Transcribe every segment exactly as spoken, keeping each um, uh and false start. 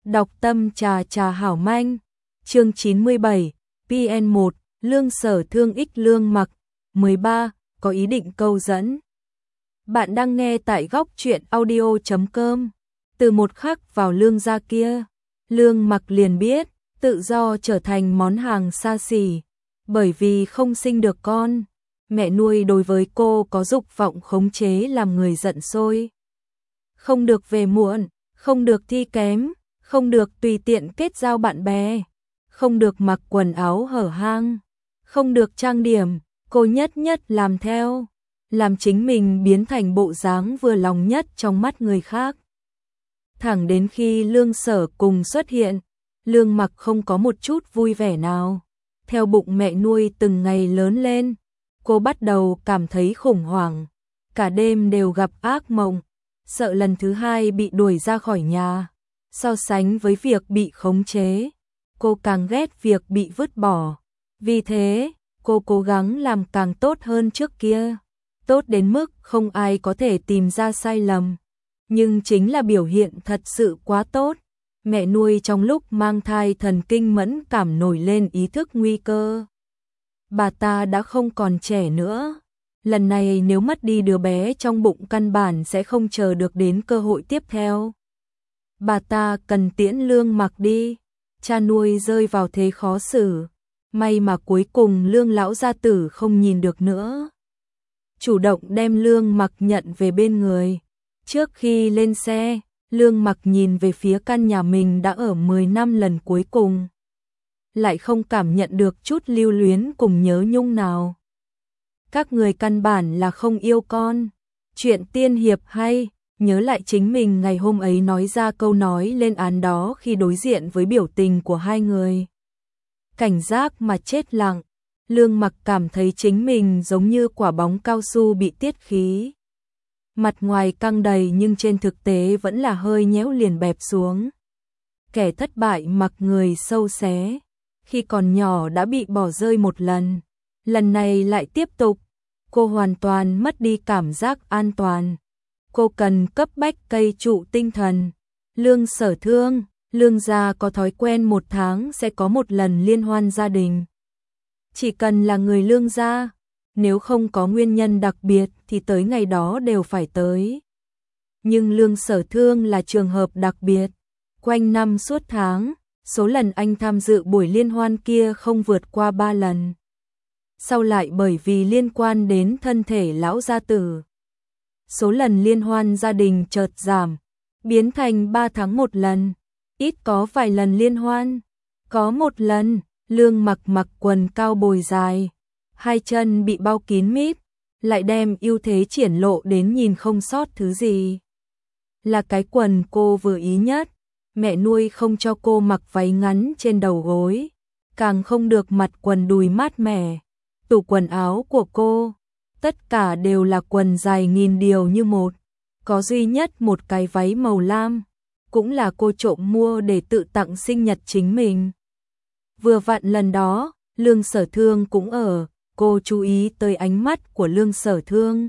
Đọc tâm trà trà hảo manh. Chương chín mươi bảy, pê en một, Lương Sở Thương ích Lương Mặc. mười ba, có ý định câu dẫn. Bạn đang nghe tại góc truyện audio chấm com. Từ một khắc vào Lương gia kia, Lương Mặc liền biết, tự do trở thành món hàng xa xỉ, bởi vì không sinh được con. Mẹ nuôi đối với cô có dục vọng khống chế làm người giận sôi. Không được về muộn, không được thi kém, không được tùy tiện kết giao bạn bè, không được mặc quần áo hở hang, không được trang điểm, cô nhất nhất làm theo, làm chính mình biến thành bộ dáng vừa lòng nhất trong mắt người khác. Thẳng đến khi Lương Sở cùng xuất hiện, Lương Mặc không có một chút vui vẻ nào. Theo bụng mẹ nuôi từng ngày lớn lên, cô bắt đầu cảm thấy khủng hoảng, cả đêm đều gặp ác mộng, sợ lần thứ hai bị đuổi ra khỏi nhà. So sánh với việc bị khống chế, cô càng ghét việc bị vứt bỏ. Vì thế, cô cố gắng làm càng tốt hơn trước kia, tốt đến mức không ai có thể tìm ra sai lầm. Nhưng chính là biểu hiện thật sự quá tốt, mẹ nuôi trong lúc mang thai thần kinh mẫn cảm nổi lên ý thức nguy cơ. Bà ta đã không còn trẻ nữa, lần này nếu mất đi đứa bé trong bụng căn bản sẽ không chờ được đến cơ hội tiếp theo. Bà ta cần tiễn Lương Mặc đi, cha nuôi rơi vào thế khó xử, may mà cuối cùng Lương lão gia tử không nhìn được nữa, chủ động đem Lương Mặc nhận về bên người. Trước khi lên xe, Lương Mặc nhìn về phía căn nhà mình đã ở mười năm lần cuối cùng, lại không cảm nhận được chút lưu luyến cùng nhớ nhung nào. Các người căn bản là không yêu con. Chuyện tiên hiệp hay, nhớ lại chính mình ngày hôm ấy nói ra câu nói lên án đó khi đối diện với biểu tình của hai người. Cảnh giác mà chết lặng, Lương Mặc cảm thấy chính mình giống như quả bóng cao su bị tiết khí. Mặt ngoài căng đầy nhưng trên thực tế vẫn là hơi nhéo liền bẹp xuống. Kẻ thất bại mặc người sâu xé, khi còn nhỏ đã bị bỏ rơi một lần, lần này lại tiếp tục. Cô hoàn toàn mất đi cảm giác an toàn. Cô cần cấp bách cây trụ tinh thần. Lương Sở Thương, Lương gia có thói quen một tháng sẽ có một lần liên hoan gia đình. Chỉ cần là người Lương gia, nếu không có nguyên nhân đặc biệt thì tới ngày đó đều phải tới. Nhưng Lương Sở Thương là trường hợp đặc biệt. Quanh năm suốt tháng, số lần anh tham dự buổi liên hoan kia không vượt qua ba lần. Sau lại bởi vì liên quan đến thân thể lão gia tử, số lần liên hoan gia đình chợt giảm, biến thành ba tháng một lần. Ít có vài lần liên hoan. Có một lần, Lương Mặc mặc quần cao bồi dài, hai chân bị bao kín mít, lại đem ưu thế triển lộ đến nhìn không sót thứ gì. Là cái quần cô vừa ý nhất, mẹ nuôi không cho cô mặc váy ngắn trên đầu gối, càng không được mặc quần đùi mát mẻ. Tủ quần áo của cô, tất cả đều là quần dài nghìn điều như một, có duy nhất một cái váy màu lam, cũng là cô trộm mua để tự tặng sinh nhật chính mình. Vừa vặn lần đó, Lương Sở Thương cũng ở, cô chú ý tới ánh mắt của Lương Sở Thương.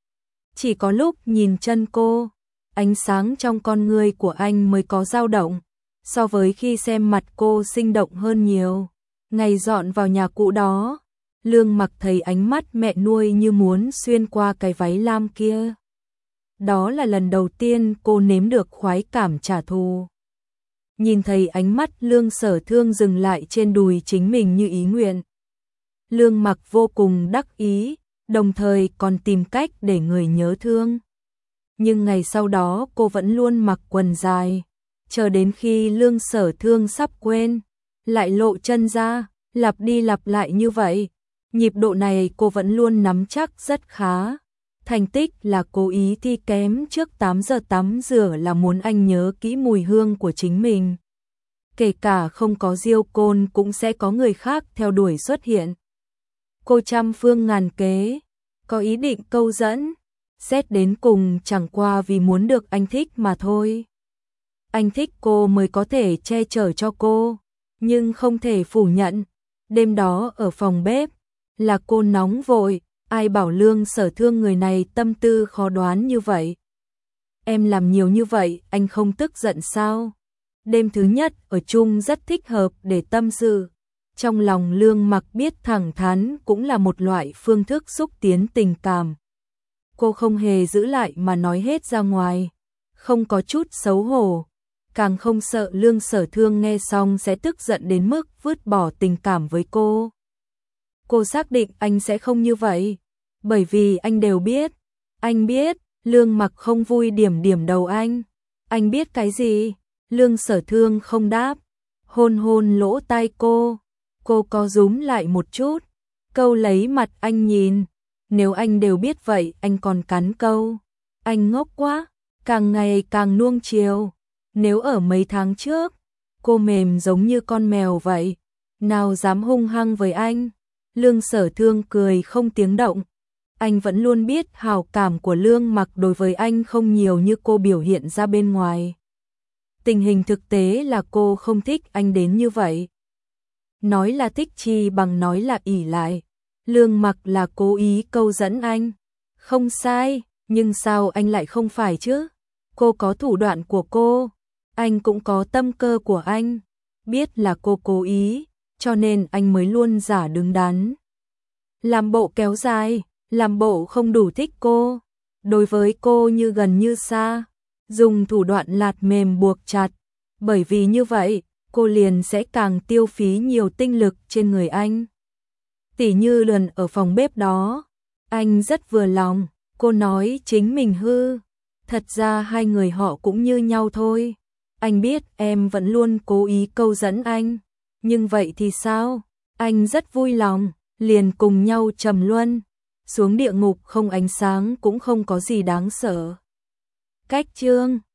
Chỉ có lúc nhìn chân cô, ánh sáng trong con ngươi của anh mới có dao động, so với khi xem mặt cô sinh động hơn nhiều. Ngày dọn vào nhà cũ đó, Lương Mặc thấy ánh mắt mẹ nuôi như muốn xuyên qua cái váy lam kia. Đó là lần đầu tiên cô nếm được khoái cảm trả thù. Nhìn thấy ánh mắt Lương Sở Thương dừng lại trên đùi chính mình như ý nguyện, Lương Mặc vô cùng đắc ý, đồng thời còn tìm cách để người nhớ thương. Nhưng ngày sau đó cô vẫn luôn mặc quần dài, chờ đến khi Lương Sở Thương sắp quên, lại lộ chân ra, lặp đi lặp lại như vậy. Nhịp độ này cô vẫn luôn nắm chắc rất khá. Thành tích là cố ý thi kém trước tám giờ tắm rửa là muốn anh nhớ kỹ mùi hương của chính mình. Kể cả không có diêu côn cũng sẽ có người khác theo đuổi xuất hiện. Cô trăm phương ngàn kế, có ý định câu dẫn, xét đến cùng chẳng qua vì muốn được anh thích mà thôi. Anh thích cô mới có thể che chở cho cô, nhưng không thể phủ nhận, đêm đó ở phòng bếp, là cô nóng vội, ai bảo Lương Sở Thương người này tâm tư khó đoán như vậy. Em làm nhiều như vậy, anh không tức giận sao? Đêm thứ nhất ở chung rất thích hợp để tâm sự. Trong lòng Lương Mặc biết thẳng thắn cũng là một loại phương thức xúc tiến tình cảm. Cô không hề giữ lại mà nói hết ra ngoài, không có chút xấu hổ, càng không sợ Lương Sở Thương nghe xong sẽ tức giận đến mức vứt bỏ tình cảm với cô. Cô xác định anh sẽ không như vậy, bởi vì anh đều biết. Anh biết. Lương Mặc không vui điểm điểm đầu anh. Anh biết cái gì? Lương Sở Thương không đáp, hôn hôn lỗ tai cô. Cô co rúm lại một chút, câu lấy mặt anh nhìn. Nếu anh đều biết vậy anh còn cắn câu. Anh ngốc quá, càng ngày càng nuông chiều. Nếu ở mấy tháng trước, cô mềm giống như con mèo vậy, nào dám hung hăng với anh. Lương Sở Thương cười không tiếng động. Anh vẫn luôn biết hảo cảm của Lương Mặc đối với anh không nhiều như cô biểu hiện ra bên ngoài. Tình hình thực tế là cô không thích anh đến như vậy. Nói là thích chi bằng nói là ỷ lại. Lương Mặc là cố ý câu dẫn anh. Không sai, nhưng sao anh lại không phải chứ? Cô có thủ đoạn của cô, anh cũng có tâm cơ của anh. Biết là cô cố ý, cho nên anh mới luôn giả đứng đắn. Làm bộ kéo dài, làm bộ không đủ thích cô. Đối với cô như gần như xa, dùng thủ đoạn lạt mềm buộc chặt. Bởi vì như vậy, cô liền sẽ càng tiêu phí nhiều tinh lực trên người anh. Tỉ như lần ở phòng bếp đó, anh rất vừa lòng, cô nói chính mình hư. Thật ra hai người họ cũng như nhau thôi. Anh biết em vẫn luôn cố ý câu dẫn anh, nhưng vậy thì sao? Anh rất vui lòng, liền cùng nhau trầm luân. Xuống địa ngục không ánh sáng cũng không có gì đáng sợ. Cách chương